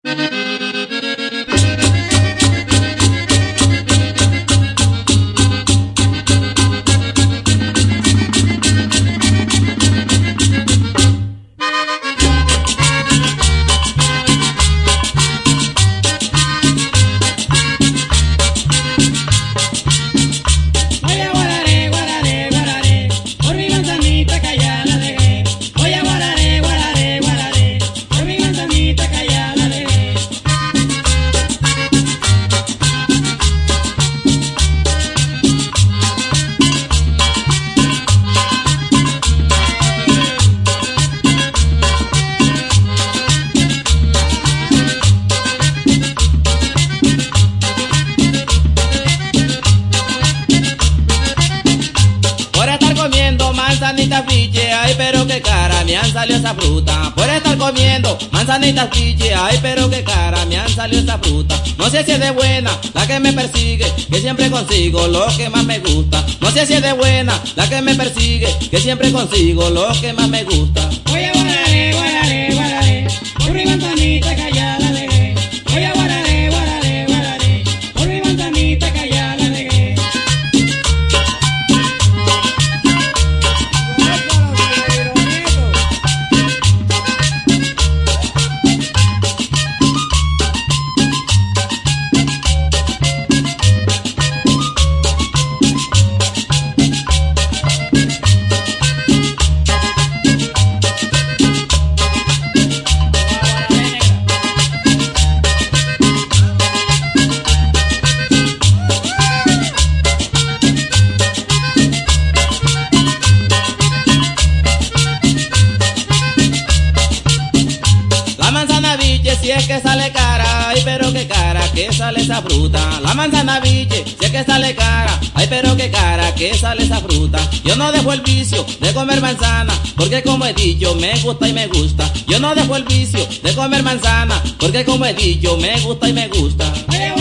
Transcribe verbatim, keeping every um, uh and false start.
Manzanitas piche, ay pero qué cara me han salido esa fruta. Por estar comiendo manzanitas piche, ay pero qué cara me han salido esa fruta. No sé si es de buena la que me persigue, que siempre consigo lo que más me gusta. No sé si es de buena la que me persigue, que siempre consigo lo que más me gusta. Oye, guararé, guararé, guararé, por mi manzanita callada dejé. Oye, guararé, guararé, guararé, por mi manzanita callada dejé. Si es que sale cara, ay pero qué cara que sale esa fruta. La manzana biche, si es que sale cara, ay pero qué cara que sale esa fruta. Yo no dejo el vicio de comer manzana, porque como he dicho me gusta y me gusta. Yo no dejo el vicio de comer manzana, porque como he dicho me gusta y me gusta.